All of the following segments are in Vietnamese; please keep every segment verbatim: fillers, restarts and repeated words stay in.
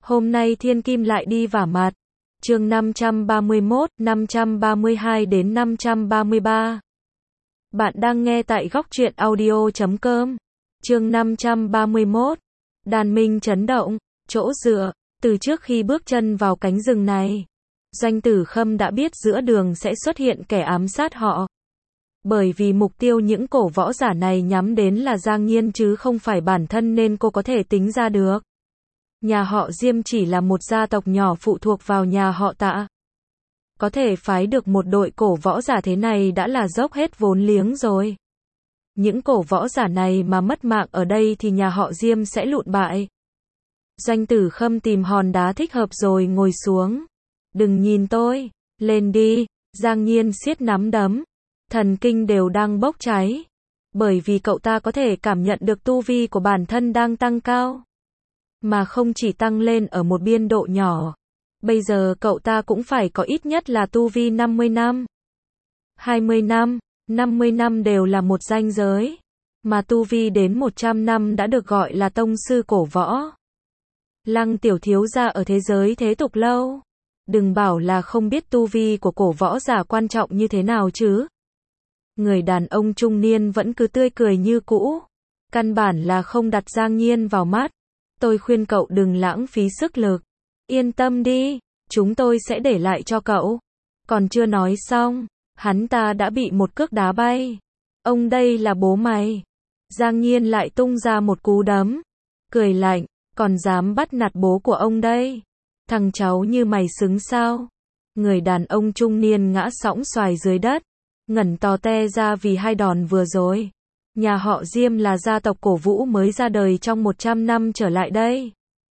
Hôm nay thiên kim lại đi vả mặt. Chương năm trăm ba mươi mốt, năm trăm ba mươi hai đến năm trăm ba mươi ba. Bạn đang nghe tại góc truyện audio chấm com. Chương năm trăm ba mươi mốt. Đàn minh chấn động, chỗ dựa. Từ trước khi bước chân vào cánh rừng này, Doanh Tử Khâm đã biết giữa đường sẽ xuất hiện kẻ ám sát họ. Bởi vì mục tiêu những cổ võ giả này nhắm đến là Giang Nhiên chứ không phải bản thân, nên cô có thể tính ra được. Nhà họ Diêm chỉ là một gia tộc nhỏ phụ thuộc vào nhà họ Tạ. Có thể phái được một đội cổ võ giả thế này đã là dốc hết vốn liếng rồi. Những cổ võ giả này mà mất mạng ở đây thì nhà họ Diêm sẽ lụn bại. Doanh Tử Khâm tìm hòn đá thích hợp rồi ngồi xuống. Đừng nhìn tôi, lên đi. Giang Nhiên siết nắm đấm, thần kinh đều đang bốc cháy. Bởi vì cậu ta có thể cảm nhận được tu vi của bản thân đang tăng cao. Mà không chỉ tăng lên ở một biên độ nhỏ. Bây giờ cậu ta cũng phải có ít nhất là tu vi năm mươi năm. hai mươi năm, năm mươi năm đều là một ranh giới. Mà tu vi đến một trăm năm đã được gọi là tông sư cổ võ. Lăng tiểu thiếu gia ở thế giới thế tục lâu. Đừng bảo là không biết tu vi của cổ võ giả quan trọng như thế nào chứ. Người đàn ông trung niên vẫn cứ tươi cười như cũ. Căn bản là không đặt Giang Nhiên vào mắt. Tôi khuyên cậu đừng lãng phí sức lực. Yên tâm đi, chúng tôi sẽ để lại cho cậu. Còn chưa nói xong, hắn ta đã bị một cước đá bay. Ông đây là bố mày. Giang Nhiên lại tung ra một cú đấm. Cười lạnh, còn dám bắt nạt bố của ông đây. Thằng cháu như mày xứng sao? Người đàn ông trung niên ngã sõng xoài dưới đất. Ngẩn to te ra vì hai đòn vừa rồi. Nhà họ Diêm là gia tộc cổ vũ mới ra đời trong một trăm năm trở lại đây.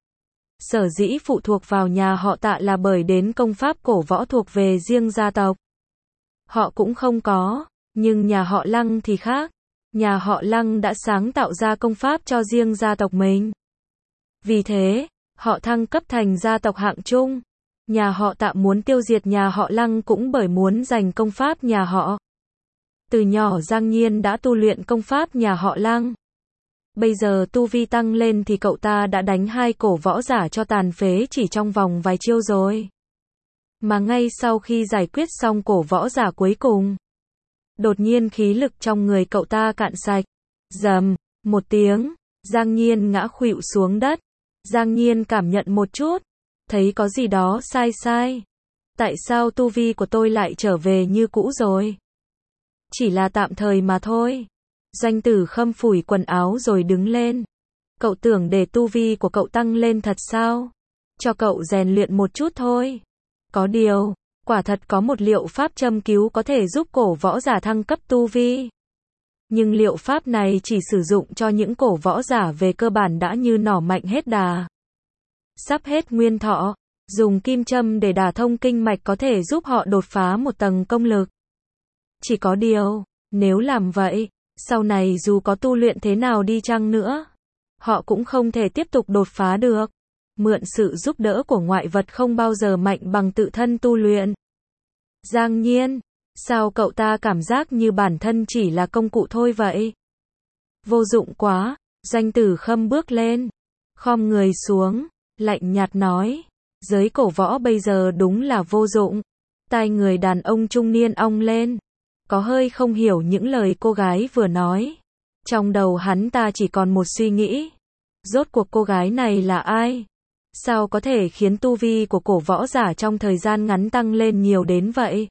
Sở dĩ phụ thuộc vào nhà họ Tạ là bởi đến công pháp cổ võ thuộc về riêng gia tộc. Họ cũng không có, nhưng nhà họ Lăng thì khác. Nhà họ Lăng đã sáng tạo ra công pháp cho riêng gia tộc mình. Vì thế, họ thăng cấp thành gia tộc hạng trung. Nhà họ Tạ muốn tiêu diệt nhà họ Lăng cũng bởi muốn giành công pháp nhà họ. Từ nhỏ Giang Nhiên đã tu luyện công pháp nhà họ Lăng. Bây giờ tu vi tăng lên thì cậu ta đã đánh hai cổ võ giả cho tàn phế chỉ trong vòng vài chiêu rồi. Mà ngay sau khi giải quyết xong cổ võ giả cuối cùng, đột nhiên khí lực trong người cậu ta cạn sạch. Rầm, một tiếng, Giang Nhiên ngã khuỵu xuống đất. Giang Nhiên cảm nhận một chút, thấy có gì đó sai sai. Tại sao tu vi của tôi lại trở về như cũ rồi? Chỉ là tạm thời mà thôi. Doanh Tử Khâm phủi quần áo rồi đứng lên. Cậu tưởng để tu vi của cậu tăng lên thật sao? Cho cậu rèn luyện một chút thôi. Có điều, quả thật có một liệu pháp châm cứu có thể giúp cổ võ giả thăng cấp tu vi. Nhưng liệu pháp này chỉ sử dụng cho những cổ võ giả về cơ bản đã như nỏ mạnh hết đà. Sắp hết nguyên thọ, dùng kim châm để đả thông kinh mạch có thể giúp họ đột phá một tầng công lực. Chỉ có điều, nếu làm vậy, sau này dù có tu luyện thế nào đi chăng nữa, họ cũng không thể tiếp tục đột phá được. Mượn sự giúp đỡ của ngoại vật không bao giờ mạnh bằng tự thân tu luyện. Giang Nhiên, sao cậu ta cảm giác như bản thân chỉ là công cụ thôi vậy? Vô dụng quá. Doanh Tử Khâm bước lên, khom người xuống, lạnh nhạt nói, giới cổ võ bây giờ đúng là vô dụng. Tai người đàn ông trung niên ong lên, có hơi không hiểu những lời cô gái vừa nói. Trong đầu hắn ta chỉ còn một suy nghĩ. Rốt cuộc cô gái này là ai? Sao có thể khiến tu vi của cổ võ giả trong thời gian ngắn tăng lên nhiều đến vậy?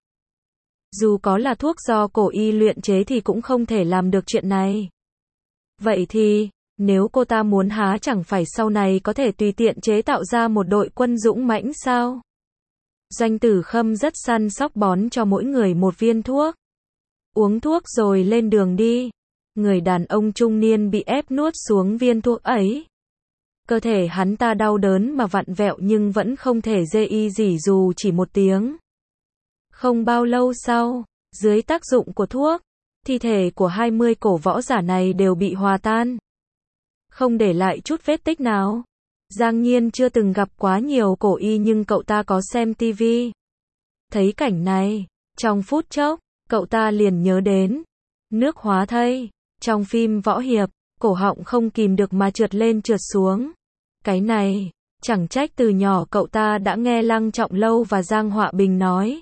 Dù có là thuốc do cổ y luyện chế thì cũng không thể làm được chuyện này. Vậy thì, nếu cô ta muốn há chẳng phải sau này có thể tùy tiện chế tạo ra một đội quân dũng mãnh sao? Doanh Tử Khâm rất săn sóc bón cho mỗi người một viên thuốc. Uống thuốc rồi lên đường đi. Người đàn ông trung niên bị ép nuốt xuống viên thuốc ấy. Cơ thể hắn ta đau đớn mà vặn vẹo nhưng vẫn không thể dê y gì dù chỉ một tiếng. Không bao lâu sau, dưới tác dụng của thuốc, thi thể của hai mươi cổ võ giả này đều bị hòa tan. Không để lại chút vết tích nào. Giang Nhiên chưa từng gặp quá nhiều cổ y nhưng cậu ta có xem tivi. Thấy cảnh này, trong phút chốc, cậu ta liền nhớ đến nước hóa thây. Trong phim võ hiệp, cổ họng không kìm được mà trượt lên trượt xuống. Cái này, Chẳng trách từ nhỏ cậu ta đã nghe Lăng Trọng Lâu và Giang Họa Bình nói.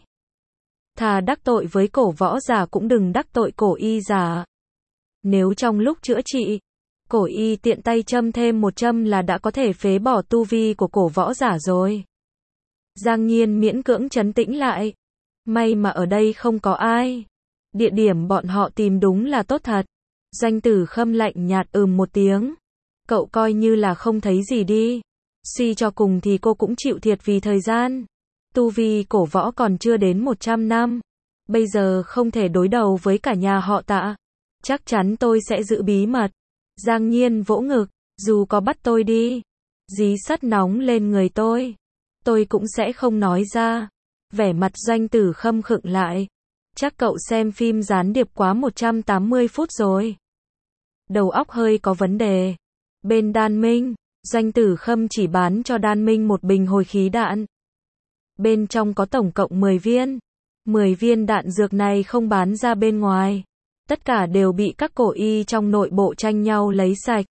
Thà đắc tội với cổ võ giả cũng đừng đắc tội cổ y giả. Nếu trong lúc chữa trị, cổ y tiện tay châm thêm một châm là đã có thể phế bỏ tu vi của cổ võ giả rồi. Giang Nhiên miễn cưỡng trấn tĩnh lại. May mà ở đây không có ai. Địa điểm bọn họ tìm đúng là tốt thật. Doanh Tử Khâm lạnh nhạt ừm một tiếng. Cậu coi như là không thấy gì đi. Suy cho cùng thì cô cũng chịu thiệt vì thời gian. Tu vi cổ võ còn chưa đến một trăm năm. Bây giờ không thể đối đầu với cả nhà họ Tạ. Chắc chắn tôi sẽ giữ bí mật. Giang Nhiên vỗ ngực. Dù có bắt tôi đi, dí sắt nóng lên người tôi, tôi cũng sẽ không nói ra. Vẻ mặt Doanh Tử Khâm khựng lại. Chắc cậu xem phim gián điệp quá một trăm tám mươi phút rồi. Đầu óc hơi có vấn đề. Bên Đan Minh, Doanh Tử Khâm chỉ bán cho Đan Minh một bình hồi khí đạn. Bên trong có tổng cộng mười viên. mười viên đạn dược này không bán ra bên ngoài. Tất cả đều bị các cổ y trong nội bộ tranh nhau lấy sạch.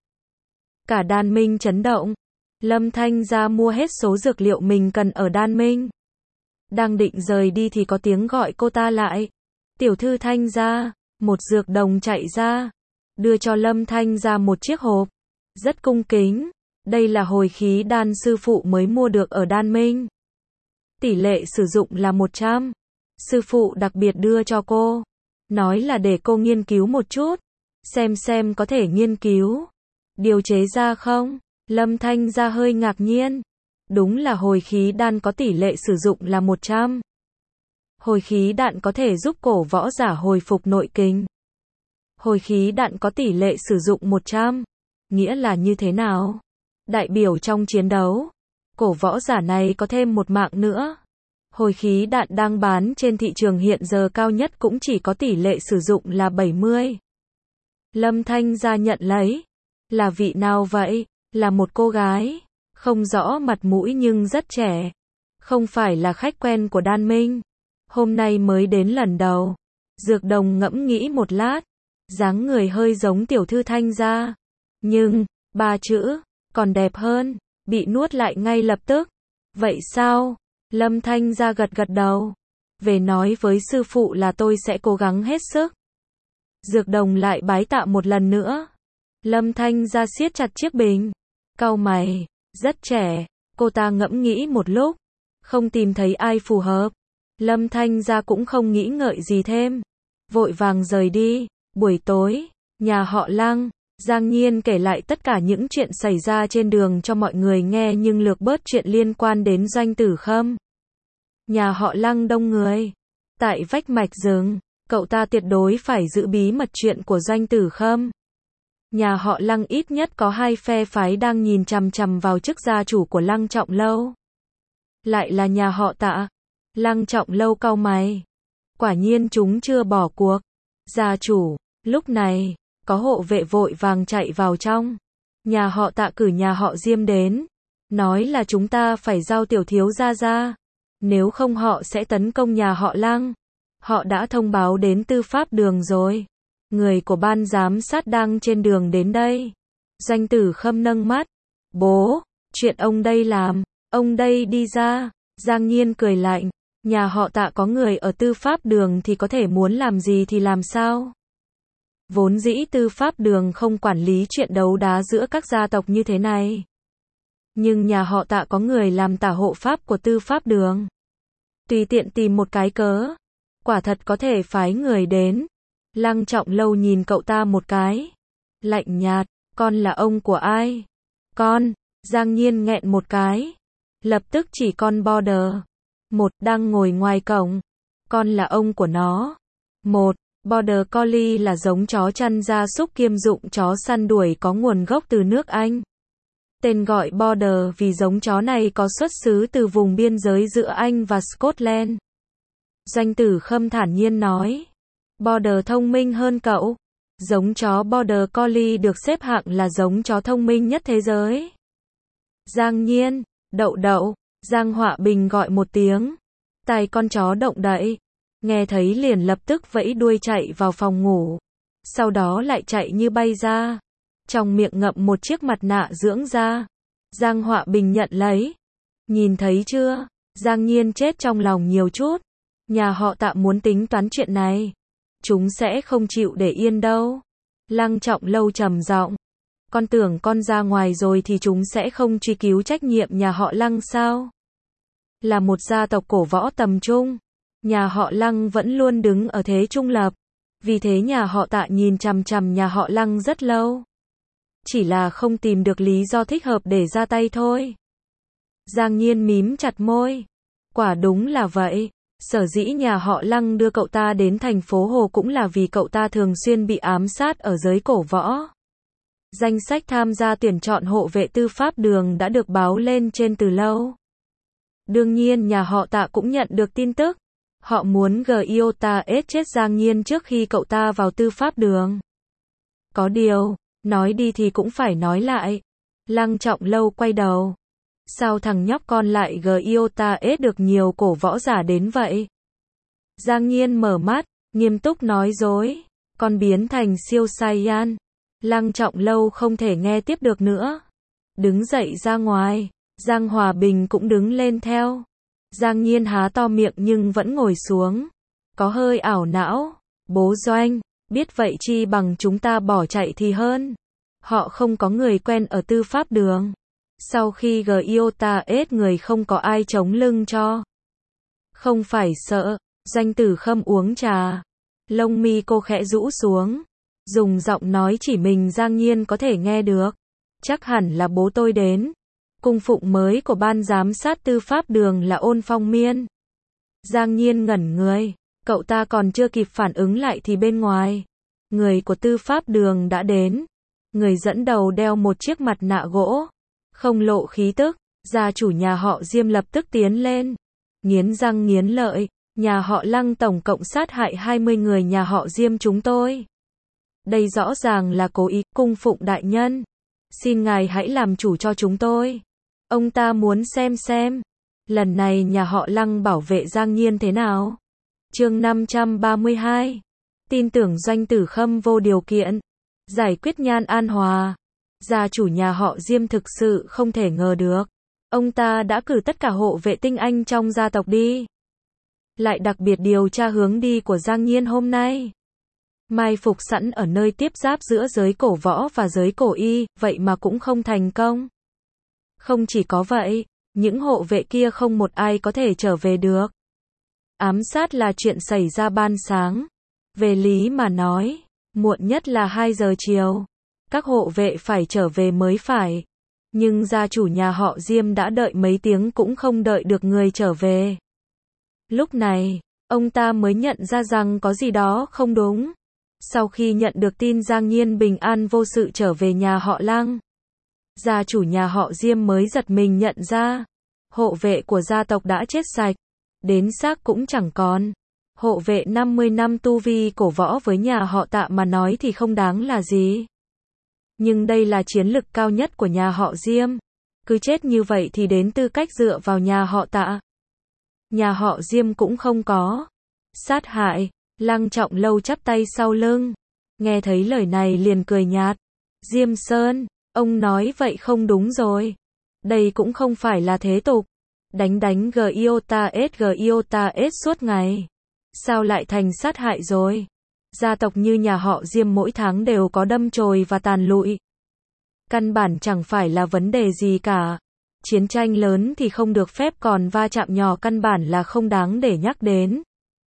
Cả Đan Minh chấn động. Lâm Thanh ra mua hết số dược liệu mình cần ở Đan Minh. Đang định rời đi thì có tiếng gọi cô ta lại. Tiểu thư Thanh ra. Một dược đồng chạy ra, đưa cho Lâm Thanh ra một chiếc hộp. Rất cung kính. Đây là hồi khí đan sư phụ mới mua được ở Đan Minh. Tỷ lệ sử dụng là một trăm. Sư phụ đặc biệt đưa cho cô. Nói là để cô nghiên cứu một chút. Xem xem có thể nghiên cứu điều chế ra không? Lâm Thanh ra hơi ngạc nhiên. Đúng là hồi khí đan có tỷ lệ sử dụng là một trăm. Hồi khí đạn có thể giúp cổ võ giả hồi phục nội kình. Hồi khí đạn có tỷ lệ sử dụng một trăm. Nghĩa là như thế nào? Đại biểu trong chiến đấu, cổ võ giả này có thêm một mạng nữa. Hồi khí đạn đang bán trên thị trường hiện giờ cao nhất cũng chỉ có tỷ lệ sử dụng là bảy mươi. Lâm Thanh ra nhận lấy. Là vị nào vậy? Là một cô gái. Không rõ mặt mũi nhưng rất trẻ. Không phải là khách quen của Đan Minh. Hôm nay mới đến lần đầu. Dược đồng ngẫm nghĩ một lát. Dáng người hơi giống tiểu thư Thanh ra. Nhưng, ba chữ, còn đẹp hơn. Bị nuốt lại ngay lập tức. Vậy sao? Lâm Thanh ra gật gật đầu. Về nói với sư phụ là tôi sẽ cố gắng hết sức. Dược đồng lại bái tạ một lần nữa. Lâm Thanh ra siết chặt chiếc bình. Cau mày, rất trẻ. Cô ta ngẫm nghĩ một lúc. Không tìm thấy ai phù hợp. Lâm Thanh ra cũng không nghĩ ngợi gì thêm. Vội vàng rời đi. Buổi tối, nhà họ Lăng, Giang Nhiên kể lại tất cả những chuyện xảy ra trên đường cho mọi người nghe nhưng lược bớt chuyện liên quan đến Doanh Tử Khâm. Nhà họ Lăng đông người. Tại vách mạch rừng, cậu ta tuyệt đối phải giữ bí mật chuyện của Doanh Tử Khâm. Nhà họ Lăng ít nhất có hai phe phái đang nhìn chằm chằm vào chức gia chủ của Lăng Trọng Lâu. Lại là nhà họ Tạ. Lăng Trọng Lâu cau mày. Quả nhiên chúng chưa bỏ cuộc. Gia chủ, lúc này, có hộ vệ vội vàng chạy vào trong. Nhà họ Tạ cử nhà họ Diêm đến. Nói là chúng ta phải giao tiểu thiếu gia ra. Nếu không họ sẽ tấn công nhà họ Lăng. Họ đã thông báo đến tư pháp đường rồi. Người của ban giám sát đang trên đường đến đây. Doanh Tử Khâm nâng mắt. Bố, chuyện ông đây làm, ông đây đi ra. Giang Nhiên cười lạnh. Nhà họ Tạ có người ở tư pháp đường thì có thể muốn làm gì thì làm sao? Vốn dĩ tư pháp đường không quản lý chuyện đấu đá giữa các gia tộc như thế này. Nhưng nhà họ Tạ có người làm tả hộ pháp của tư pháp đường. Tùy tiện tìm một cái cớ. Quả thật có thể phái người đến. Lăng Trọng Lâu nhìn cậu ta một cái. Lạnh nhạt, con là ông của ai? Con, Giang Nhiên nghẹn một cái. Lập tức chỉ con Border. Một, đang ngồi ngoài cổng. Con là ông của nó. Một, Border Collie là giống chó chăn gia súc kiêm dụng chó săn đuổi có nguồn gốc từ nước Anh. Tên gọi Border vì giống chó này có xuất xứ từ vùng biên giới giữa Anh và Scotland. Doanh Tử Khâm thản nhiên nói. Border thông minh hơn cậu. Giống chó Border Collie được xếp hạng là giống chó thông minh nhất thế giới. Giang Nhiên, Đậu Đậu, Giang Họa Bình gọi một tiếng. Tai con chó động đậy. Nghe thấy liền lập tức vẫy đuôi chạy vào phòng ngủ. Sau đó lại chạy như bay ra. Trong miệng ngậm một chiếc mặt nạ dưỡng da. Giang Họa Bình nhận lấy. Nhìn thấy chưa? Giang Nhiên chết trong lòng nhiều chút. Nhà họ Tạ muốn tính toán chuyện này. Chúng sẽ không chịu để yên đâu. Lăng Trọng Lâu trầm giọng. Con tưởng con ra ngoài rồi thì chúng sẽ không truy cứu trách nhiệm nhà họ Lăng sao? Là một gia tộc cổ võ tầm trung. Nhà họ Lăng vẫn luôn đứng ở thế trung lập. Vì thế nhà họ Tạ nhìn chằm chằm nhà họ Lăng rất lâu. Chỉ là không tìm được lý do thích hợp để ra tay thôi. Giang Nhiên mím chặt môi. Quả đúng là vậy. Sở dĩ nhà họ Lăng đưa cậu ta đến thành phố Hồ cũng là vì cậu ta thường xuyên bị ám sát ở giới cổ võ. Danh sách tham gia tuyển chọn hộ vệ tư pháp đường đã được báo lên trên từ lâu. Đương nhiên nhà họ Tạ cũng nhận được tin tức. Họ muốn Giota S chết Giang Nhiên trước khi cậu ta vào tư pháp đường. Có điều, nói đi thì cũng phải nói lại. Lăng Trọng Lâu quay đầu. Sao thằng nhóc con lại Giota S được nhiều cổ võ giả đến vậy? Giang Nhiên mở mắt, nghiêm túc nói dối. Con biến thành siêu Saiyan. Lăng Trọng Lâu không thể nghe tiếp được nữa. Đứng dậy ra ngoài. Giang Hòa Bình cũng đứng lên theo. Giang Nhiên há to miệng nhưng vẫn ngồi xuống. Có hơi ảo não. Bố Doanh, biết vậy chi bằng chúng ta bỏ chạy thì hơn. Họ không có người quen ở tư pháp đường. Sau khi Giota S người không có ai chống lưng cho. Không phải sợ. Doanh Tử Khâm uống trà. Lông mi cô khẽ rũ xuống. Dùng giọng nói chỉ mình Giang Nhiên có thể nghe được. Chắc hẳn là bố tôi đến. Cung phụng mới của ban giám sát tư pháp đường là Ôn Phong Miên. Giang Nhiên ngẩn người. Cậu ta còn chưa kịp phản ứng lại thì bên ngoài. Người của tư pháp đường đã đến. Người dẫn đầu đeo một chiếc mặt nạ gỗ. Không lộ khí tức. Gia chủ nhà họ Diêm lập tức tiến lên. Nghiến răng nghiến lợi. Nhà họ Lăng tổng cộng sát hại hai mươi người nhà họ Diêm chúng tôi. Đây rõ ràng là cố ý. Cung phụng đại nhân. Xin ngài hãy làm chủ cho chúng tôi. Ông ta muốn xem xem. Lần này nhà họ Lăng bảo vệ Giang Nhiên thế nào? Chương năm trăm ba mươi hai. Tin tưởng Doanh Tử Khâm vô điều kiện. Giải quyết Nhan An Hòa. Gia chủ nhà họ Diêm thực sự không thể ngờ được. Ông ta đã cử tất cả hộ vệ tinh anh trong gia tộc đi. Lại đặc biệt điều tra hướng đi của Giang Nhiên hôm nay. Mai phục sẵn ở nơi tiếp giáp giữa giới cổ võ và giới cổ y, vậy mà cũng không thành công. Không chỉ có vậy, những hộ vệ kia không một ai có thể trở về được. Ám sát là chuyện xảy ra ban sáng. Về lý mà nói, muộn nhất là hai giờ chiều. Các hộ vệ phải trở về mới phải. Nhưng gia chủ nhà họ Diêm đã đợi mấy tiếng cũng không đợi được người trở về. Lúc này, ông ta mới nhận ra rằng có gì đó không đúng. Sau khi nhận được tin Giang Nhiên bình an vô sự trở về nhà họ Lăng, gia chủ nhà họ Diêm mới giật mình nhận ra, hộ vệ của gia tộc đã chết sạch, đến xác cũng chẳng còn. Hộ vệ năm mươi năm tu vi cổ võ với nhà họ Tạ mà nói thì không đáng là gì. Nhưng đây là chiến lực cao nhất của nhà họ Diêm. Cứ chết như vậy thì đến tư cách dựa vào nhà họ Tạ. Nhà họ Diêm cũng không có. Sát hại. Lăng Trọng Lâu chắp tay sau lưng. Nghe thấy lời này liền cười nhạt. Diêm Sơn, ông nói vậy không đúng rồi. Đây cũng không phải là thế tục. Đánh đánh Giota S Giota S suốt ngày. Sao lại thành sát hại rồi? Gia tộc như nhà họ Diêm mỗi tháng đều có đâm chồi và tàn lụi. Căn bản chẳng phải là vấn đề gì cả. Chiến tranh lớn thì không được phép, còn va chạm nhỏ căn bản là không đáng để nhắc đến.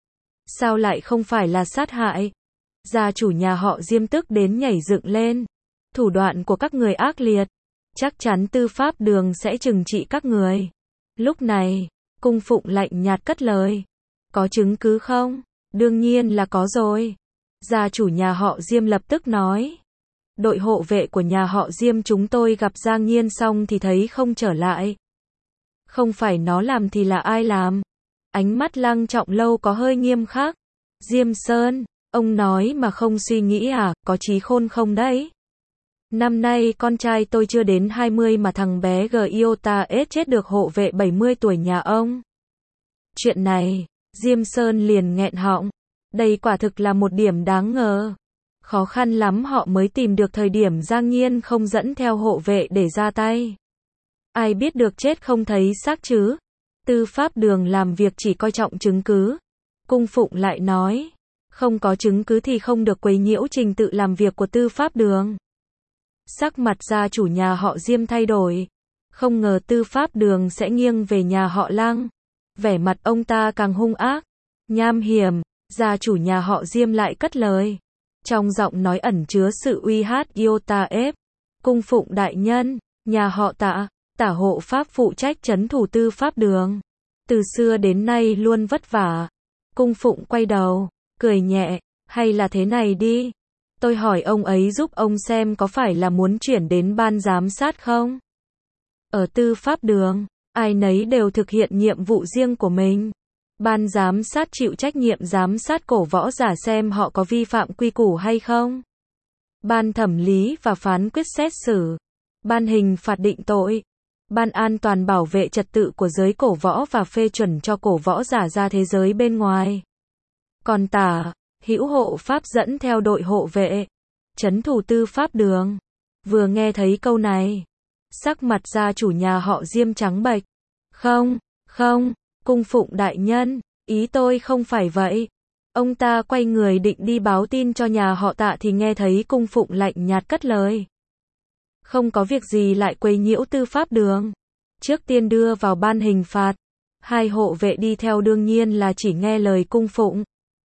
Sao lại không phải là sát hại? Gia chủ nhà họ Diêm tức đến nhảy dựng lên. Thủ đoạn của các người ác liệt. Chắc chắn tư pháp đường sẽ trừng trị các người. Lúc này, cung phụng lạnh nhạt cất lời. Có chứng cứ không? Đương nhiên là có rồi. Gia chủ nhà họ Diêm lập tức nói. Đội hộ vệ của nhà họ Diêm chúng tôi gặp Giang Nhiên xong thì thấy không trở lại. Không phải nó làm thì là ai làm? Ánh mắt Lăng Trọng Lâu có hơi nghiêm khắc. Diêm Sơn, ông nói mà không suy nghĩ à, có trí khôn không đấy? Năm nay con trai tôi chưa đến hai mươi mà thằng bé Giota S chết được hộ vệ bảy mươi tuổi nhà ông. Chuyện này, Diêm Sơn liền nghẹn họng. Đây quả thực là một điểm đáng ngờ. Khó khăn lắm họ mới tìm được thời điểm Giang Nhiên không dẫn theo hộ vệ để ra tay. Ai biết được chết không thấy xác chứ? Tư pháp đường làm việc chỉ coi trọng chứng cứ. Cung phụng lại nói, không có chứng cứ thì không được quấy nhiễu trình tự làm việc của tư pháp đường. Sắc mặt gia chủ nhà họ Diêm thay đổi. Không ngờ tư pháp đường sẽ nghiêng về nhà họ Lăng. Vẻ mặt ông ta càng hung ác, nham hiểm. Gia chủ nhà họ Diêm lại cất lời. Trong giọng nói ẩn chứa sự uy hát iota ép. Cung phụng đại nhân, nhà họ Tạ, Tả hộ pháp phụ trách trấn thủ tư pháp đường. Từ xưa đến nay luôn vất vả. Cung phụng quay đầu, cười nhẹ, hay là thế này đi. Tôi hỏi ông ấy giúp ông xem có phải là muốn chuyển đến ban giám sát không? Ở tư pháp đường, ai nấy đều thực hiện nhiệm vụ riêng của mình. Ban giám sát chịu trách nhiệm giám sát cổ võ giả xem họ có vi phạm quy củ hay không. Ban thẩm lý và phán quyết xét xử. Ban hình phạt định tội. Ban an toàn bảo vệ trật tự của giới cổ võ và phê chuẩn cho cổ võ giả ra thế giới bên ngoài. Còn Tả, hữu hộ pháp dẫn theo đội hộ vệ, trấn thủ tư pháp đường. Vừa nghe thấy câu này, sắc mặt gia chủ nhà họ Diêm trắng bệch. Không, không, cung phụng đại nhân, ý tôi không phải vậy. Ông ta quay người định đi báo tin cho nhà họ Tạ thì nghe thấy cung phụng lạnh nhạt cất lời. Không có việc gì lại quấy nhiễu tư pháp đường. Trước tiên đưa vào ban hình phạt. Hai hộ vệ đi theo đương nhiên là chỉ nghe lời cung phụng.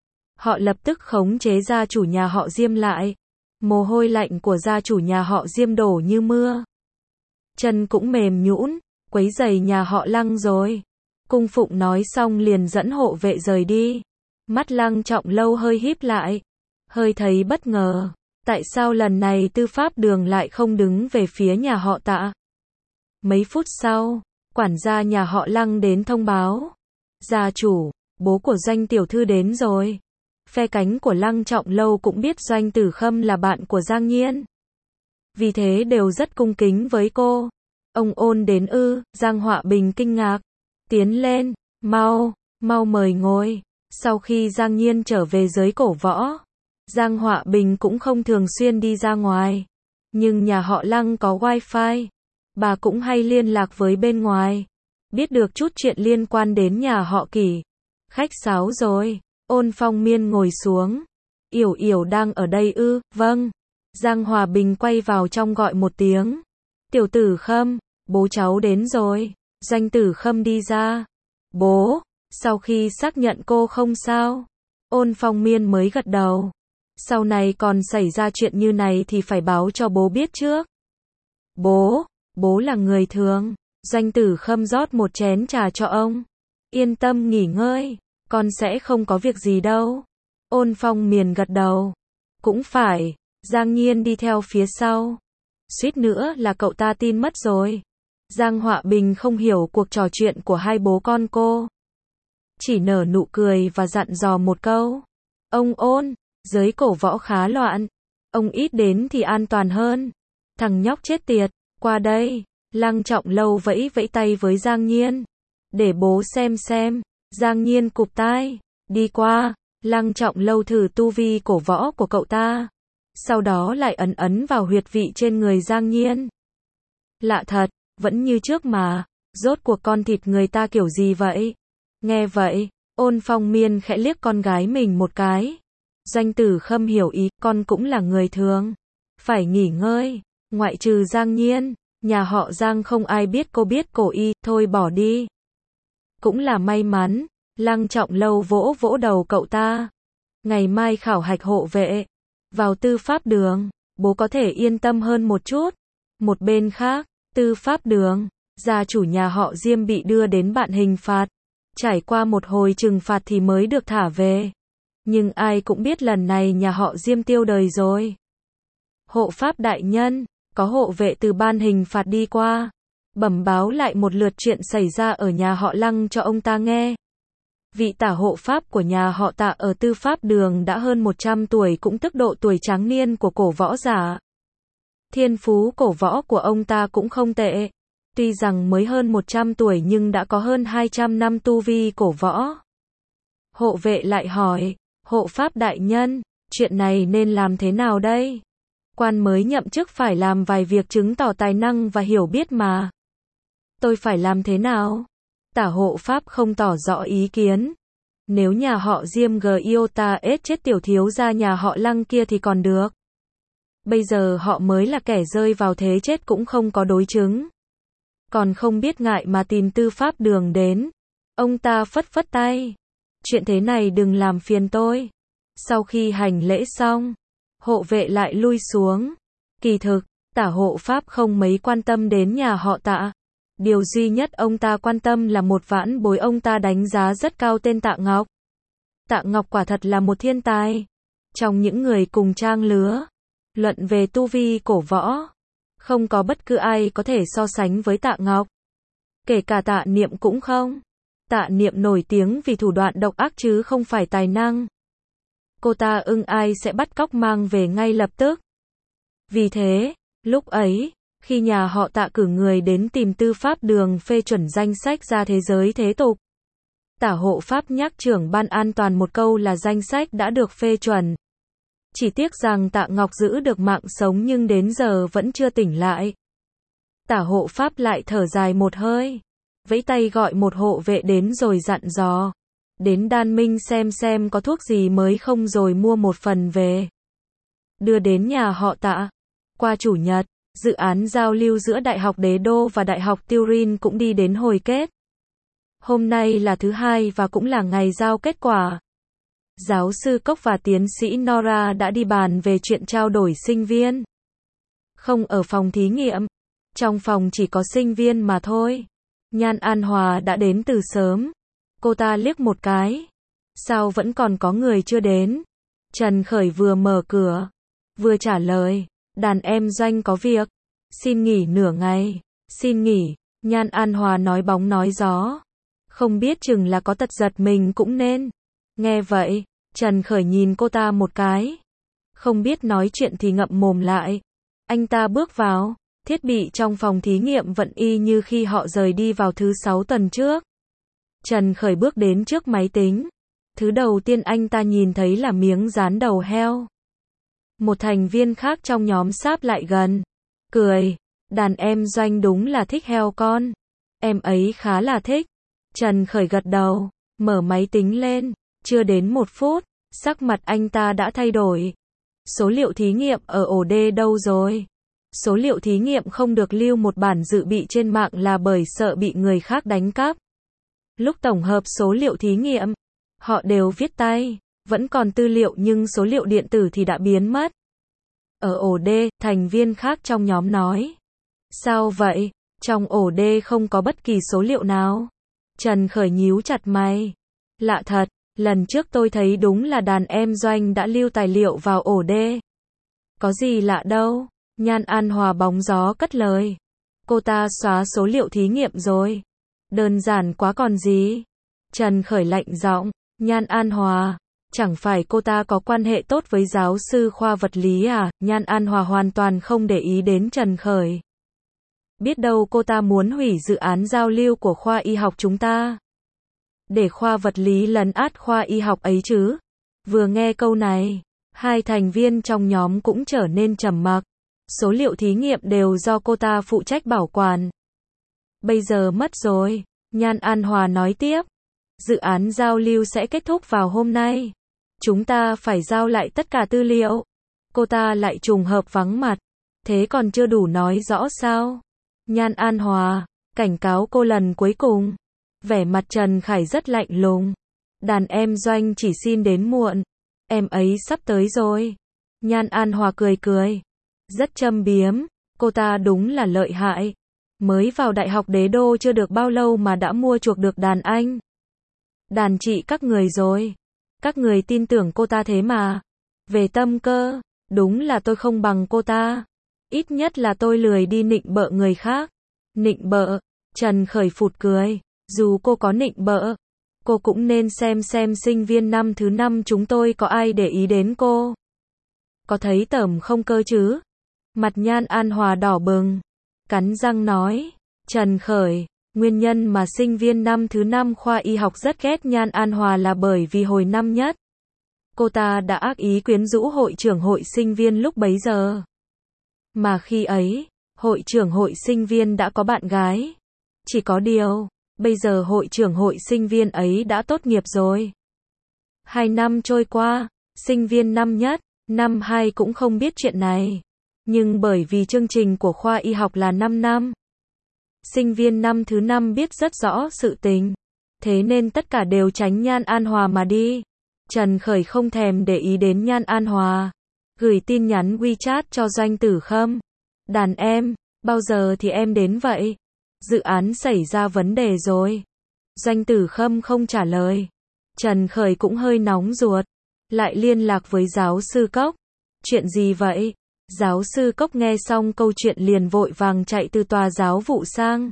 Họ lập tức khống chế gia chủ nhà họ Diêm lại. Mồ hôi lạnh của gia chủ nhà họ Diêm đổ như mưa. Chân cũng mềm nhũn, quấy giày nhà họ Lăng rồi. Cung phụng nói xong liền dẫn hộ vệ rời đi. Mắt Lăng Trọng Lâu hơi híp lại. Hơi thấy bất ngờ. Tại sao lần này tư pháp đường lại không đứng về phía nhà họ Tạ? Mấy phút sau, quản gia nhà họ Lăng đến thông báo. Gia chủ, bố của Doanh tiểu thư đến rồi. Phe cánh của Lăng Trọng Lâu cũng biết Doanh Tử Khâm là bạn của Giang Nhiên. Vì thế đều rất cung kính với cô. Ông Ôn đến ư? Giang Họa Bình kinh ngạc. Tiến lên, mau, mau mời ngồi. Sau khi Giang Nhiên trở về giới cổ võ, Giang Họa Bình cũng không thường xuyên đi ra ngoài. Nhưng nhà họ Lăng có wifi. Bà cũng hay liên lạc với bên ngoài. Biết được chút chuyện liên quan đến nhà họ Kỷ. Khách sáo rồi. Ôn Phong Miên ngồi xuống. Yểu Yểu đang ở đây ư? Vâng. Giang Hòa Bình quay vào trong gọi một tiếng. Tiểu Tử Khâm, bố cháu đến rồi. Doanh Tử Khâm đi ra. Bố, sau khi xác nhận cô không sao, Ôn Phong Miên mới gật đầu. Sau này còn xảy ra chuyện như này thì phải báo cho bố biết trước. Bố, bố là người thường. Doanh Tử Khâm rót một chén trà cho ông. Yên tâm nghỉ ngơi, con sẽ không có việc gì đâu. Ôn Phong Miên gật đầu. Cũng phải. Giang Nhiên đi theo phía sau. Suýt nữa là cậu ta tin mất rồi. Giang Họa Bình không hiểu cuộc trò chuyện của hai bố con cô. Chỉ nở nụ cười và dặn dò một câu. Ông Ôn, giới cổ võ khá loạn. Ông ít đến thì an toàn hơn. Thằng nhóc chết tiệt, qua đây. Lăng Trọng Lâu vẫy vẫy tay với Giang Nhiên. Để bố xem xem. Giang Nhiên cụp tai. Đi qua. Lăng Trọng Lâu thử tu vi cổ võ của cậu ta. Sau đó lại ấn ấn vào huyệt vị trên người Giang Nhiên. Lạ thật, vẫn như trước mà. Rốt cuộc con thịt người ta kiểu gì vậy? Nghe vậy, Ôn Phong Miên khẽ liếc con gái mình một cái. Doanh Tử Khâm hiểu ý, con cũng là người thường. Phải nghỉ ngơi. Ngoại trừ Giang Nhiên, nhà họ Giang không ai biết cô biết cổ y, thôi bỏ đi. Cũng là may mắn. Lăng Trọng Lâu vỗ vỗ đầu cậu ta. Ngày mai khảo hạch hộ vệ. Vào tư pháp đường, bố có thể yên tâm hơn một chút. Một bên khác, tư pháp đường, gia chủ nhà họ Diêm bị đưa đến bạn hình phạt. Trải qua một hồi trừng phạt thì mới được thả về. Nhưng ai cũng biết lần này nhà họ Diêm tiêu đời rồi. Hộ pháp đại nhân, có hộ vệ từ ban hình phạt đi qua. Bẩm báo lại một lượt chuyện xảy ra ở nhà họ Lăng cho ông ta nghe. Vị tả hộ pháp của nhà họ Tạ ở tư pháp đường đã hơn một trăm tuổi, cũng tức độ tuổi tráng niên của cổ võ giả. Thiên phú cổ võ của ông ta cũng không tệ. Tuy rằng mới hơn một trăm tuổi nhưng đã có hơn hai trăm năm tu vi cổ võ. Hộ vệ lại hỏi, hộ pháp đại nhân, chuyện này nên làm thế nào đây? Quan mới nhậm chức phải làm vài việc chứng tỏ tài năng và hiểu biết mà. Tôi phải làm thế nào? Tả hộ pháp không tỏ rõ ý kiến. Nếu nhà họ Diêm G Iota ết chết tiểu thiếu gia nhà họ Lăng kia thì còn được. Bây giờ họ mới là kẻ rơi vào thế chết cũng không có đối chứng. Còn không biết ngại mà tìm tư pháp đường đến. Ông ta phất phất tay. Chuyện thế này đừng làm phiền tôi. Sau khi hành lễ xong, hộ vệ lại lui xuống. Kỳ thực, tả hộ pháp không mấy quan tâm đến nhà họ Tạ. Điều duy nhất ông ta quan tâm là một vãn bối ông ta đánh giá rất cao tên Tạ Ngọc. Tạ Ngọc quả thật là một thiên tài. Trong những người cùng trang lứa, luận về tu vi cổ võ, không có bất cứ ai có thể so sánh với Tạ Ngọc. Kể cả Tạ Niệm cũng không. Tạ Niệm nổi tiếng vì thủ đoạn độc ác chứ không phải tài năng. Cô ta ưng ai sẽ bắt cóc mang về ngay lập tức. Vì thế, lúc ấy, khi nhà họ Tạ cử người đến tìm tư pháp đường phê chuẩn danh sách ra thế giới thế tục, tả hộ pháp nhắc trưởng ban an toàn một câu là danh sách đã được phê chuẩn. Chỉ tiếc rằng Tạ Ngọc giữ được mạng sống nhưng đến giờ vẫn chưa tỉnh lại. Tả hộ pháp lại thở dài một hơi, vẫy tay gọi một hộ vệ đến rồi dặn dò. Đến Đan Minh xem xem có thuốc gì mới không rồi mua một phần về. Đưa đến nhà họ Tạ. Qua chủ nhật, dự án giao lưu giữa Đại học Đế Đô và Đại học Turin cũng đi đến hồi kết. Hôm nay là thứ hai và cũng là ngày giao kết quả. Giáo sư Cốc và tiến sĩ Nora đã đi bàn về chuyện trao đổi sinh viên. Không ở phòng thí nghiệm. Trong phòng chỉ có sinh viên mà thôi. Nhan An Hòa đã đến từ sớm. Cô ta liếc một cái. Sao vẫn còn có người chưa đến? Trần Khởi vừa mở cửa, vừa trả lời. Đàn em Doanh có việc. Xin nghỉ nửa ngày. Xin nghỉ. Nhan An Hòa nói bóng nói gió. Không biết chừng là có tật giật mình cũng nên. Nghe vậy, Trần Khởi nhìn cô ta một cái. Không biết nói chuyện thì ngậm mồm lại. Anh ta bước vào. Thiết bị trong phòng thí nghiệm vẫn y như khi họ rời đi vào thứ sáu tuần trước. Trần Khởi bước đến trước máy tính. Thứ đầu tiên anh ta nhìn thấy là miếng dán đầu heo. Một thành viên khác trong nhóm sáp lại gần. Cười. Đàn em Doanh đúng là thích heo con. Em ấy khá là thích. Trần Khởi gật đầu. Mở máy tính lên. Chưa đến một phút. Sắc mặt anh ta đã thay đổi. Số liệu thí nghiệm ở ổ D đâu rồi? Số liệu thí nghiệm không được lưu một bản dự bị trên mạng là bởi sợ bị người khác đánh cắp. Lúc tổng hợp số liệu thí nghiệm, họ đều viết tay, vẫn còn tư liệu nhưng số liệu điện tử thì đã biến mất. Ở ổ D, thành viên khác trong nhóm nói. Sao vậy? Trong ổ D không có bất kỳ số liệu nào. Trần Khởi nhíu chặt mày. Lạ thật, lần trước tôi thấy đúng là đàn em Doanh đã lưu tài liệu vào ổ D. Có gì lạ đâu. Nhan An Hòa bóng gió cất lời. Cô ta xóa số liệu thí nghiệm rồi. Đơn giản quá còn gì. Trần Khởi lạnh giọng. Nhan An Hòa, chẳng phải cô ta có quan hệ tốt với giáo sư khoa vật lý à? Nhan An Hòa hoàn toàn không để ý đến Trần Khởi. Biết đâu cô ta muốn hủy dự án giao lưu của khoa y học chúng ta. Để khoa vật lý lấn át khoa y học ấy chứ. Vừa nghe câu này, hai thành viên trong nhóm cũng trở nên trầm mặc. Số liệu thí nghiệm đều do cô ta phụ trách bảo quản. Bây giờ mất rồi. Nhan An Hòa nói tiếp. Dự án giao lưu sẽ kết thúc vào hôm nay. Chúng ta phải giao lại tất cả tư liệu. Cô ta lại trùng hợp vắng mặt. Thế còn chưa đủ nói rõ sao? Nhan An Hòa, cảnh cáo cô lần cuối cùng. Vẻ mặt Trần Khải rất lạnh lùng. Đàn em Doanh chỉ xin đến muộn. Em ấy sắp tới rồi. Nhan An Hòa cười cười. Rất châm biếm. Cô ta đúng là lợi hại. Mới vào Đại học Đế Đô chưa được bao lâu mà đã mua chuộc được đàn anh. Đàn chị các người rồi. Các người tin tưởng cô ta thế mà. Về tâm cơ, đúng là tôi không bằng cô ta. Ít nhất là tôi lười đi nịnh bợ người khác. Nịnh bợ. Trần Khởi phụt cười. Dù cô có nịnh bợ, cô cũng nên xem xem sinh viên năm thứ năm chúng tôi có ai để ý đến cô. Có thấy tởm không cơ chứ? Mặt Nhan An Hòa đỏ bừng. Cắn răng nói. Trần Khởi, nguyên nhân mà sinh viên năm thứ năm khoa y học rất ghét Nhan An Hòa là bởi vì hồi năm nhất, cô ta đã ác ý quyến rũ hội trưởng hội sinh viên lúc bấy giờ. Mà khi ấy, hội trưởng hội sinh viên đã có bạn gái. Chỉ có điều, bây giờ hội trưởng hội sinh viên ấy đã tốt nghiệp rồi. Hai năm trôi qua, sinh viên năm nhất, năm hai cũng không biết chuyện này. Nhưng bởi vì chương trình của khoa y học là năm năm, sinh viên năm thứ năm biết rất rõ sự tình. Thế nên tất cả đều tránh Nhan An Hòa mà đi. Trần Khởi không thèm để ý đến Nhan An Hòa. Gửi tin nhắn WeChat cho Doanh Tử Khâm. Đàn em, bao giờ thì em đến vậy? Dự án xảy ra vấn đề rồi. Doanh Tử Khâm không trả lời. Trần Khởi cũng hơi nóng ruột. Lại liên lạc với giáo sư Cốc. Chuyện gì vậy? Giáo sư Cốc nghe xong câu chuyện liền vội vàng chạy từ tòa giáo vụ sang.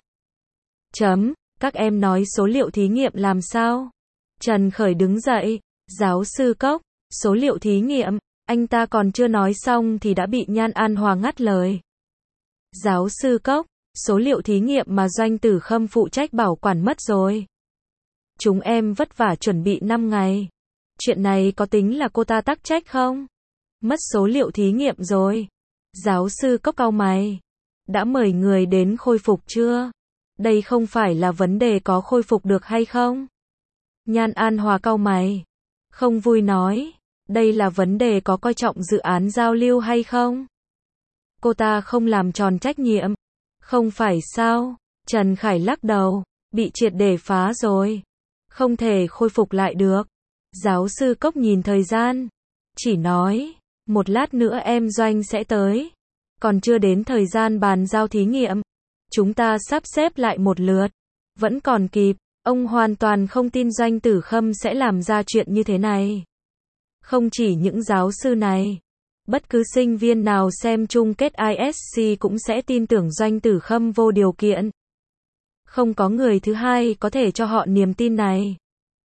Chấm, các em nói số liệu thí nghiệm làm sao? Trần Khởi đứng dậy. Giáo sư Cốc, số liệu thí nghiệm, anh ta còn chưa nói xong thì đã bị Nhan An Hòa ngắt lời. Giáo sư Cốc, số liệu thí nghiệm mà Doanh Tử Khâm phụ trách bảo quản mất rồi. Chúng em vất vả chuẩn bị năm ngày. Chuyện này có tính là cô ta tắc trách không? Mất số liệu thí nghiệm rồi. Giáo sư Cốc cau mày. Đã mời người đến khôi phục chưa? Đây không phải là vấn đề có khôi phục được hay không? Nhan An Hòa cau mày. Không vui nói. Đây là vấn đề có coi trọng dự án giao lưu hay không? Cô ta không làm tròn trách nhiệm. Không phải sao? Trần Khải lắc đầu. Bị triệt để phá rồi. Không thể khôi phục lại được. Giáo sư Cốc nhìn thời gian. Chỉ nói. Một lát nữa em Doanh sẽ tới. Còn chưa đến thời gian bàn giao thí nghiệm. Chúng ta sắp xếp lại một lượt. Vẫn còn kịp. Ông hoàn toàn không tin Doanh Tử Khâm sẽ làm ra chuyện như thế này. Không chỉ những giáo sư này. Bất cứ sinh viên nào xem chung kết i ét xê cũng sẽ tin tưởng Doanh Tử Khâm vô điều kiện. Không có người thứ hai có thể cho họ niềm tin này.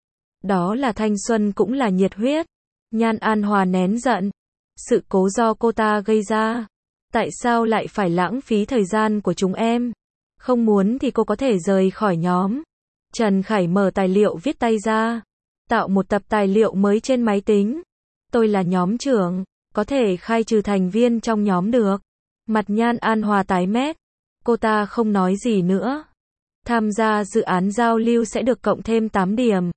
Đó là thanh xuân cũng là nhiệt huyết. Nhan An Hòa nén giận. Sự cố do cô ta gây ra. Tại sao lại phải lãng phí thời gian của chúng em? Không muốn thì cô có thể rời khỏi nhóm. Trần Khải mở tài liệu viết tay ra. Tạo một tập tài liệu mới trên máy tính. Tôi là nhóm trưởng. Có thể khai trừ thành viên trong nhóm được. Mặt Nhan An Hòa tái mét. Cô ta không nói gì nữa. Tham gia dự án giao lưu sẽ được cộng thêm tám điểm.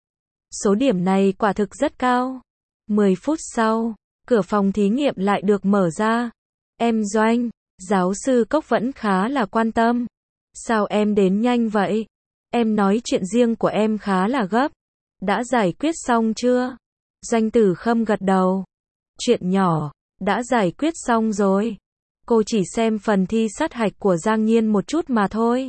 Số điểm này quả thực rất cao. mười phút sau, cửa phòng thí nghiệm lại được mở ra. Em Doanh, giáo sư Cốc vẫn khá là quan tâm. Sao em đến nhanh vậy? Em nói chuyện riêng của em khá là gấp. Đã giải quyết xong chưa? Doanh Tử Khâm gật đầu. Chuyện nhỏ, đã giải quyết xong rồi. Cô chỉ xem phần thi sát hạch của Giang Nhiên một chút mà thôi.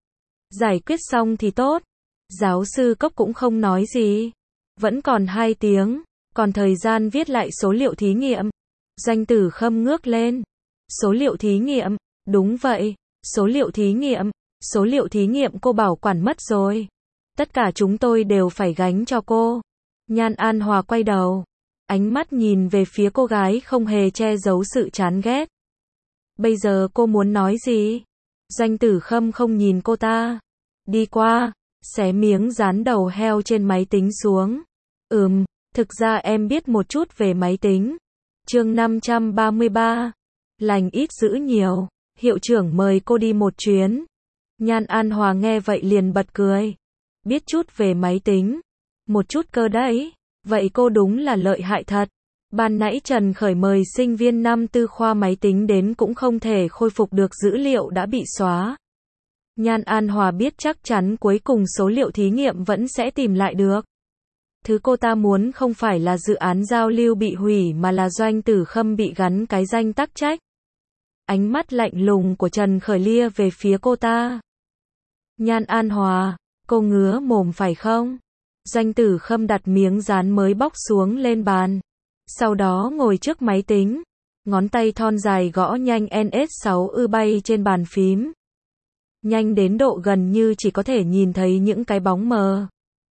Giải quyết xong thì tốt. Giáo sư Cốc cũng không nói gì. Vẫn còn hai tiếng, còn thời gian viết lại số liệu thí nghiệm. Doanh Tử Khâm ngước lên. Số liệu thí nghiệm, đúng vậy, số liệu thí nghiệm, số liệu thí nghiệm cô bảo quản mất rồi. Tất cả chúng tôi đều phải gánh cho cô. Nhan An Hòa quay đầu. Ánh mắt nhìn về phía cô gái không hề che giấu sự chán ghét. Bây giờ cô muốn nói gì? Doanh Tử Khâm không nhìn cô ta. Đi qua, xé miếng dán đầu heo trên máy tính xuống. Ừm, thực ra em biết một chút về máy tính. Chương năm trăm ba mươi ba. Lành ít giữ nhiều. Hiệu trưởng mời cô đi một chuyến. Nhan An Hòa nghe vậy liền bật cười. Biết chút về máy tính. Một chút cơ đấy. Vậy cô đúng là lợi hại thật. Ban nãy Trần Khởi mời sinh viên năm tư khoa máy tính đến cũng không thể khôi phục được dữ liệu đã bị xóa. Nhan An Hòa biết chắc chắn cuối cùng số liệu thí nghiệm vẫn sẽ tìm lại được. Thứ cô ta muốn không phải là dự án giao lưu bị hủy mà là Doanh Tử Khâm bị gắn cái danh tắc trách. Ánh mắt lạnh lùng của Trần Khởi lia về phía cô ta. Nhan An Hòa, cô ngứa mồm phải không? Doanh Tử Khâm đặt miếng dán mới bóc xuống lên bàn. Sau đó ngồi trước máy tính. Ngón tay thon dài gõ nhanh en ét sáu ư bay trên bàn phím. Nhanh đến độ gần như chỉ có thể nhìn thấy những cái bóng mờ.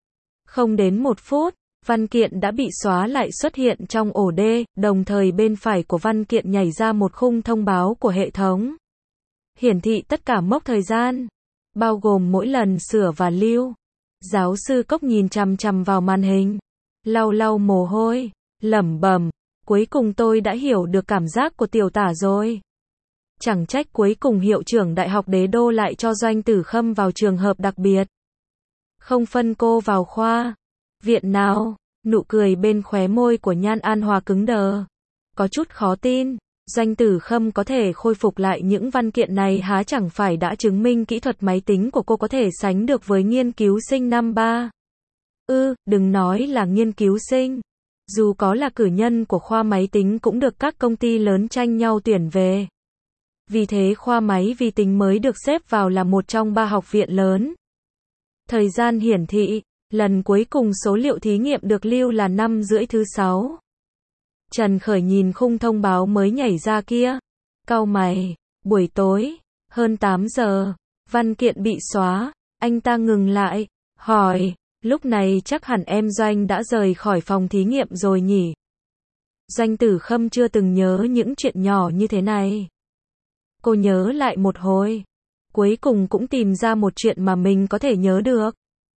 Không đến một phút, văn kiện đã bị xóa lại xuất hiện trong ổ D, đồng thời bên phải của văn kiện nhảy ra một khung thông báo của hệ thống. Hiển thị tất cả mốc thời gian, bao gồm mỗi lần sửa và lưu. Giáo sư Cốc nhìn chằm chằm vào màn hình, lau lau mồ hôi, lẩm bẩm, cuối cùng tôi đã hiểu được cảm giác của tiểu tả rồi. Chẳng trách cuối cùng hiệu trưởng Đại học Đế Đô lại cho Doanh Tử Khâm vào trường hợp đặc biệt. Không phân cô vào khoa. Viện nào? Nụ cười bên khóe môi của Nhan An Hòa cứng đờ. Có chút khó tin. Doanh Tử Khâm có thể khôi phục lại những văn kiện này há chẳng phải đã chứng minh kỹ thuật máy tính của cô có thể sánh được với nghiên cứu sinh năm ba. Ư, ừ, đừng nói là nghiên cứu sinh. Dù có là cử nhân của khoa máy tính cũng được các công ty lớn tranh nhau tuyển về. Vì thế khoa máy vi tính mới được xếp vào là một trong ba học viện lớn. Thời gian hiển thị, lần cuối cùng số liệu thí nghiệm được lưu là năm rưỡi thứ sáu. Trần Khởi nhìn khung thông báo mới nhảy ra kia. Cau mày, buổi tối, hơn tám giờ, văn kiện bị xóa, anh ta ngừng lại, hỏi, lúc này chắc hẳn em Doanh đã rời khỏi phòng thí nghiệm rồi nhỉ? Doanh Tử Khâm chưa từng nhớ những chuyện nhỏ như thế này. Cô nhớ lại một hồi, cuối cùng cũng tìm ra một chuyện mà mình có thể nhớ được.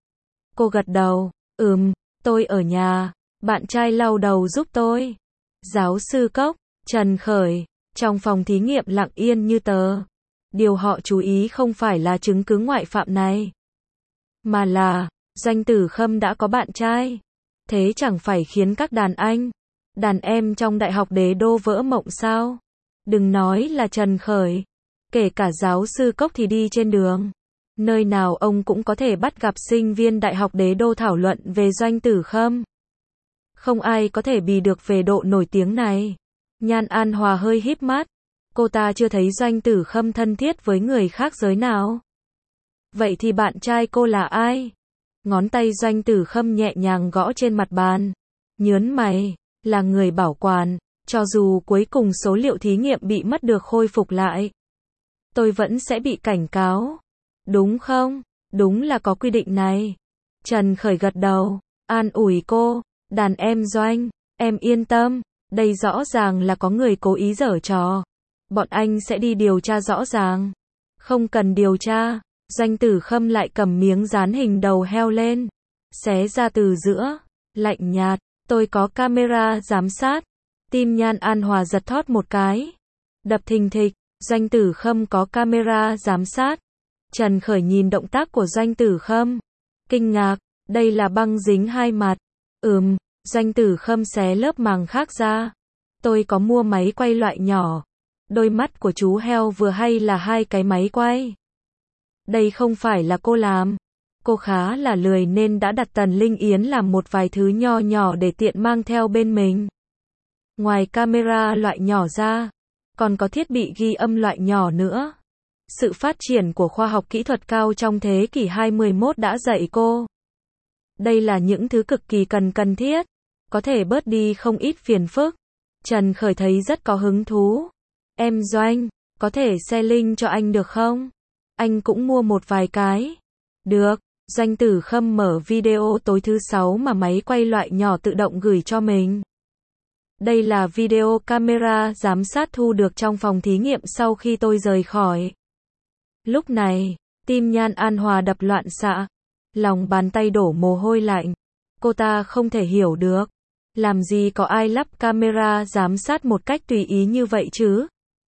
Cô gật đầu, ừm, tôi ở nhà, bạn trai lau đầu giúp tôi. Giáo sư Cốc, Trần Khởi, trong phòng thí nghiệm lặng yên như tờ. Điều họ chú ý không phải là chứng cứ ngoại phạm này, mà là, Doanh Tử Khâm đã có bạn trai. Thế chẳng phải khiến các đàn anh, đàn em trong Đại học Đế Đô vỡ mộng sao? Đừng nói là Trần Khởi, kể cả giáo sư Cốc thì đi trên đường. Nơi nào ông cũng có thể bắt gặp sinh viên Đại học Đế Đô thảo luận về Doanh Tử Khâm. Không ai có thể bì được về độ nổi tiếng này. Nhan An Hòa hơi híp mắt. Cô ta chưa thấy Doanh Tử Khâm thân thiết với người khác giới nào. Vậy thì bạn trai cô là ai? Ngón tay Doanh Tử Khâm nhẹ nhàng gõ trên mặt bàn. Nhớn mày, là người bảo quản. Cho dù cuối cùng số liệu thí nghiệm bị mất được khôi phục lại, tôi vẫn sẽ bị cảnh cáo. Đúng không? Đúng là có quy định này. Trần Khởi gật đầu, an ủi cô. Đàn em Doanh, em yên tâm, đây rõ ràng là có người cố ý giở trò. Bọn anh sẽ đi điều tra rõ ràng. Không cần điều tra. Doanh Tử Khâm lại cầm miếng dán hình đầu heo lên, xé ra từ giữa, lạnh nhạt, tôi có camera giám sát. Tim Nhan An Hòa giật thót một cái, đập thình thịch. Doanh Tử Khâm có camera giám sát. Trần Khởi nhìn động tác của Doanh Tử Khâm, kinh ngạc, đây là băng dính hai mặt. Ừm, Doanh Tử Khâm xé lớp màng khác ra. Tôi có mua máy quay loại nhỏ. Đôi mắt của chú heo vừa hay là hai cái máy quay. Đây không phải là cô làm. Cô khá là lười nên đã đặt Tần Linh Yến làm một vài thứ nho nhỏ để tiện mang theo bên mình. Ngoài camera loại nhỏ ra, còn có thiết bị ghi âm loại nhỏ nữa. Sự phát triển của khoa học kỹ thuật cao trong thế kỷ hai mươi mốt đã dạy cô. Đây là những thứ cực kỳ cần cần thiết, có thể bớt đi không ít phiền phức. Trần Khởi thấy rất có hứng thú. Em Doanh, có thể share link cho anh được không? Anh cũng mua một vài cái. Được, Doanh Tử Khâm mở video tối thứ sáu mà máy quay loại nhỏ tự động gửi cho mình. Đây là video camera giám sát thu được trong phòng thí nghiệm sau khi tôi rời khỏi. Lúc này, tim Nhan An Hòa đập loạn xạ. Lòng bàn tay đổ mồ hôi lạnh. Cô ta không thể hiểu được. Làm gì có ai lắp camera giám sát một cách tùy ý như vậy chứ?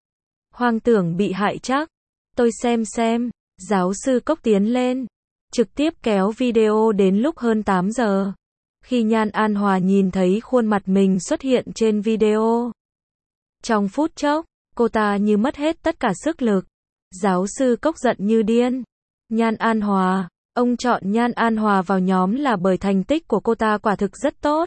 Hoang tưởng bị hại chắc. Tôi xem xem. Giáo sư Cốc tiến lên, trực tiếp kéo video đến lúc hơn tám giờ. Khi Nhan An Hòa nhìn thấy khuôn mặt mình xuất hiện trên video, trong phút chốc, cô ta như mất hết tất cả sức lực. Giáo sư Cốc giận như điên. Nhan An Hòa, ông chọn Nhan An Hòa vào nhóm là bởi thành tích của cô ta quả thực rất tốt.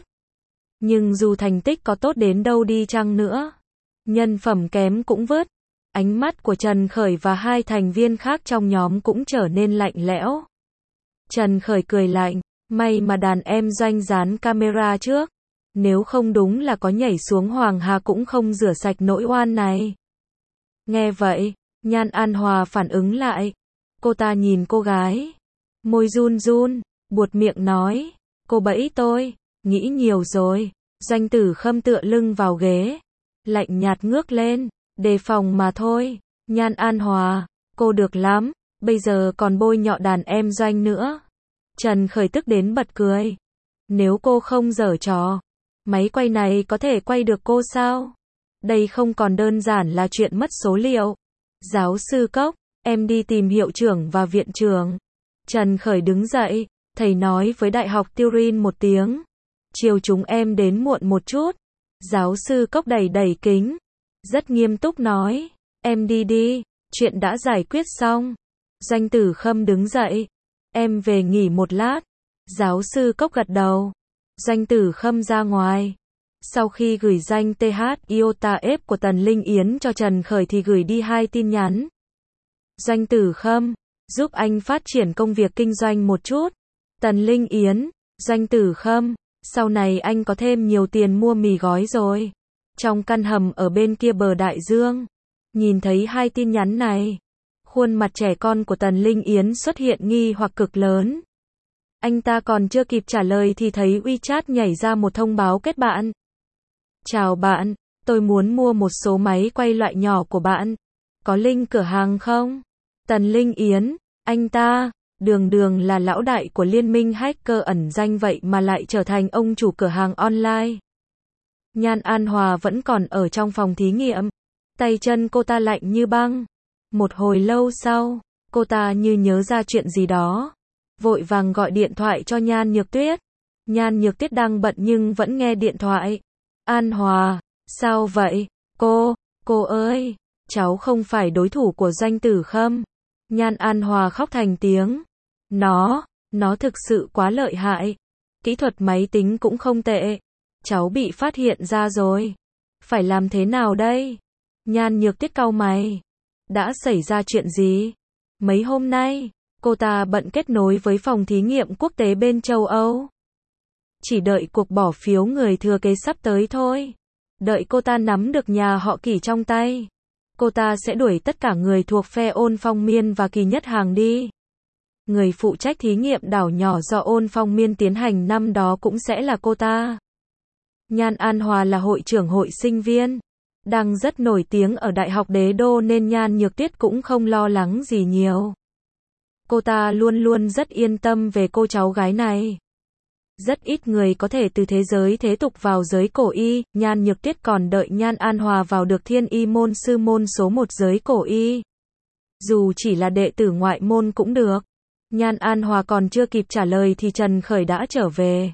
Nhưng dù thành tích có tốt đến đâu đi chăng nữa, nhân phẩm kém cũng vứt. Ánh mắt của Trần Khởi và hai thành viên khác trong nhóm cũng trở nên lạnh lẽo. Trần Khởi cười lạnh, may mà đàn em Doanh dán camera trước. Nếu không đúng là có nhảy xuống Hoàng Hà cũng không rửa sạch nỗi oan này. Nghe vậy, Nhan An Hòa phản ứng lại. Cô ta nhìn cô gái, môi run run, buột miệng nói, cô bẫy tôi, nghĩ nhiều rồi. Doanh Tử Khâm tựa lưng vào ghế, lạnh nhạt ngước lên, đề phòng mà thôi. Nhan An Hòa, cô được lắm, bây giờ còn bôi nhọ đàn em Doanh nữa. Trần Khởi tức đến bật cười. Nếu cô không giở trò, máy quay này có thể quay được cô sao? Đây không còn đơn giản là chuyện mất số liệu. Giáo sư Cốc, em đi tìm hiệu trưởng và viện trưởng. Trần Khởi đứng dậy, thầy nói với Đại học Turin một tiếng. Chiều chúng em đến muộn một chút. Giáo sư Cốc đẩy đẩy kính. Rất nghiêm túc nói. Em đi đi, chuyện đã giải quyết xong. Doanh Tử Khâm đứng dậy. Em về nghỉ một lát. Giáo sư Cốc gật đầu. Doanh Tử Khâm ra ngoài. Sau khi gửi danh tê hát iota F của Tần Linh Yến cho Trần Khởi thì gửi đi hai tin nhắn. Doanh Tử Khâm, giúp anh phát triển công việc kinh doanh một chút. Tần Linh Yến, Doanh Tử Khâm, sau này anh có thêm nhiều tiền mua mì gói rồi. Trong căn hầm ở bên kia bờ đại dương, nhìn thấy hai tin nhắn này, khuôn mặt trẻ con của Tần Linh Yến xuất hiện nghi hoặc cực lớn. Anh ta còn chưa kịp trả lời thì thấy WeChat nhảy ra một thông báo kết bạn. Chào bạn, tôi muốn mua một số máy quay loại nhỏ của bạn. Có link cửa hàng không? Tần Linh Yến, anh ta, đường đường là lão đại của liên minh hacker ẩn danh vậy mà lại trở thành ông chủ cửa hàng online. Nhan An Hòa vẫn còn ở trong phòng thí nghiệm. Tay chân cô ta lạnh như băng. Một hồi lâu sau, cô ta như nhớ ra chuyện gì đó. Vội vàng gọi điện thoại cho Nhan Nhược Tuyết. Nhan Nhược Tuyết đang bận nhưng vẫn nghe điện thoại. An Hòa, sao vậy? Cô, cô ơi, cháu không phải đối thủ của Doanh Tử Khâm. Nhan An Hòa khóc thành tiếng. Nó, nó thực sự quá lợi hại. Kỹ thuật máy tính cũng không tệ. Cháu bị phát hiện ra rồi. Phải làm thế nào đây? Nhan Nhược Tuyết cau mày. Đã xảy ra chuyện gì? Mấy hôm nay, cô ta bận kết nối với phòng thí nghiệm quốc tế bên châu Âu. Chỉ đợi cuộc bỏ phiếu người thừa kế sắp tới thôi. Đợi cô ta nắm được nhà họ Kỷ trong tay. Cô ta sẽ đuổi tất cả người thuộc phe Ôn Phong Miên và Kỳ Nhất Hàng đi. Người phụ trách thí nghiệm đảo nhỏ do Ôn Phong Miên tiến hành năm đó cũng sẽ là cô ta. Nhan An Hòa là hội trưởng hội sinh viên. Đang rất nổi tiếng ở Đại học Đế Đô nên Nhan Nhược Tuyết cũng không lo lắng gì nhiều. Cô ta luôn luôn rất yên tâm về cô cháu gái này. Rất ít người có thể từ thế giới thế tục vào giới cổ y, Nhan Nhược Tuyết còn đợi Nhan An Hòa vào được Thiên Y môn sư môn số một giới cổ y. Dù chỉ là đệ tử ngoại môn cũng được. Nhan An Hòa còn chưa kịp trả lời thì Trần Khởi đã trở về.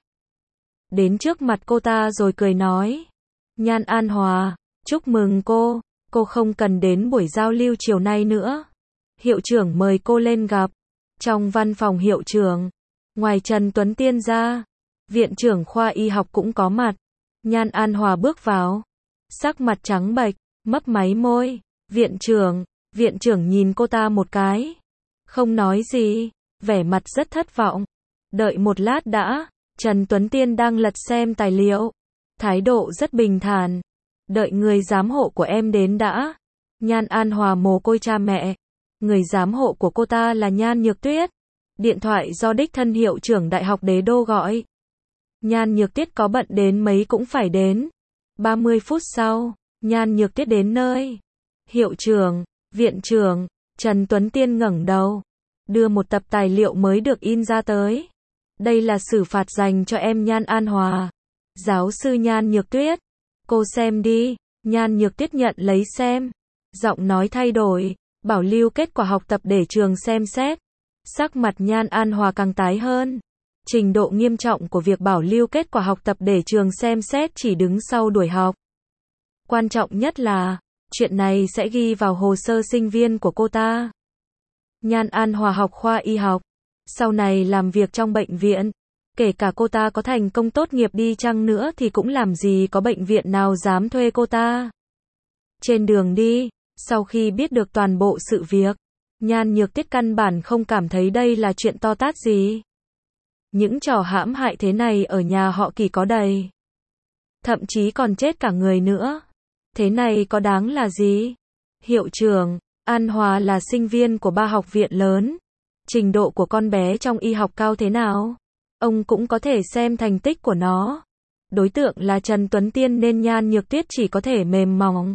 Đến trước mặt cô ta rồi cười nói. Nhan An Hòa, chúc mừng cô, cô không cần đến buổi giao lưu chiều nay nữa. Hiệu trưởng mời cô lên gặp. Trong văn phòng hiệu trưởng, ngoài Trần Tuấn Tiên ra, viện trưởng khoa y học cũng có mặt. Nhan An Hòa bước vào, sắc mặt trắng bệch, mấp máy môi. Viện trưởng, viện trưởng nhìn cô ta một cái, không nói gì, vẻ mặt rất thất vọng. Đợi một lát đã, Trần Tuấn Tiên đang lật xem tài liệu, thái độ rất bình thản. Đợi người giám hộ của em đến đã. Nhan An Hòa mồ côi cha mẹ. Người giám hộ của cô ta là Nhan Nhược Tuyết. Điện thoại do đích thân hiệu trưởng Đại học Đế Đô gọi. Nhan Nhược Tuyết có bận đến mấy cũng phải đến. ba mươi phút sau, Nhan Nhược Tuyết đến nơi. Hiệu trưởng, viện trưởng, Trần Tuấn Tiên ngẩng đầu, đưa một tập tài liệu mới được in ra tới. Đây là xử phạt dành cho em Nhan An Hòa. Giáo sư Nhan Nhược Tuyết, cô xem đi. Nhan Nhược Tuyết nhận lấy xem. Giọng nói thay đổi, bảo lưu kết quả học tập để trường xem xét. Sắc mặt Nhan An Hòa càng tái hơn. Trình độ nghiêm trọng của việc bảo lưu kết quả học tập để trường xem xét chỉ đứng sau đuổi học. Quan trọng nhất là, chuyện này sẽ ghi vào hồ sơ sinh viên của cô ta. Nhan An Hòa học khoa y học, sau này làm việc trong bệnh viện. Kể cả cô ta có thành công tốt nghiệp đi chăng nữa thì cũng làm gì có bệnh viện nào dám thuê cô ta. Trên đường đi, sau khi biết được toàn bộ sự việc, Nhan Nhược Tuyết căn bản không cảm thấy đây là chuyện to tát gì. Những trò hãm hại thế này ở nhà họ Kỳ có đầy. Thậm chí còn chết cả người nữa. Thế này có đáng là gì? Hiệu trưởng, An Hòa là sinh viên của ba học viện lớn. Trình độ của con bé trong y học cao thế nào? Ông cũng có thể xem thành tích của nó. Đối tượng là Trần Tuấn Tiên nên Nhan Nhược Tuyết chỉ có thể mềm mỏng.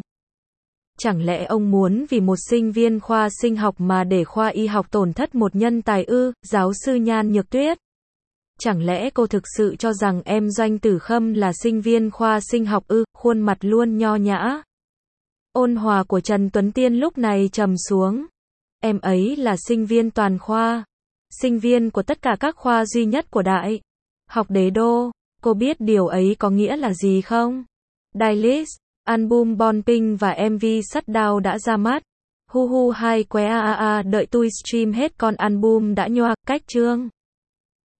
Chẳng lẽ ông muốn vì một sinh viên khoa sinh học mà để khoa y học tổn thất một nhân tài ư? Giáo sư Nhan Nhược Tuyết, chẳng lẽ cô thực sự cho rằng em Doanh Tử Khâm là sinh viên khoa sinh học ư? Khuôn mặt luôn nho nhã, Ôn hòa của Trần Tuấn Tiên lúc này trầm xuống. Em ấy là sinh viên toàn khoa. Sinh viên của tất cả các khoa duy nhất của Đại học Đế Đô. Cô biết điều ấy có nghĩa là gì không? Dailys, album Born Pink và em vê Shutdown đã ra mắt. Hu hu hai que a a a đợi tôi stream hết con album đã nhoạc cách chương.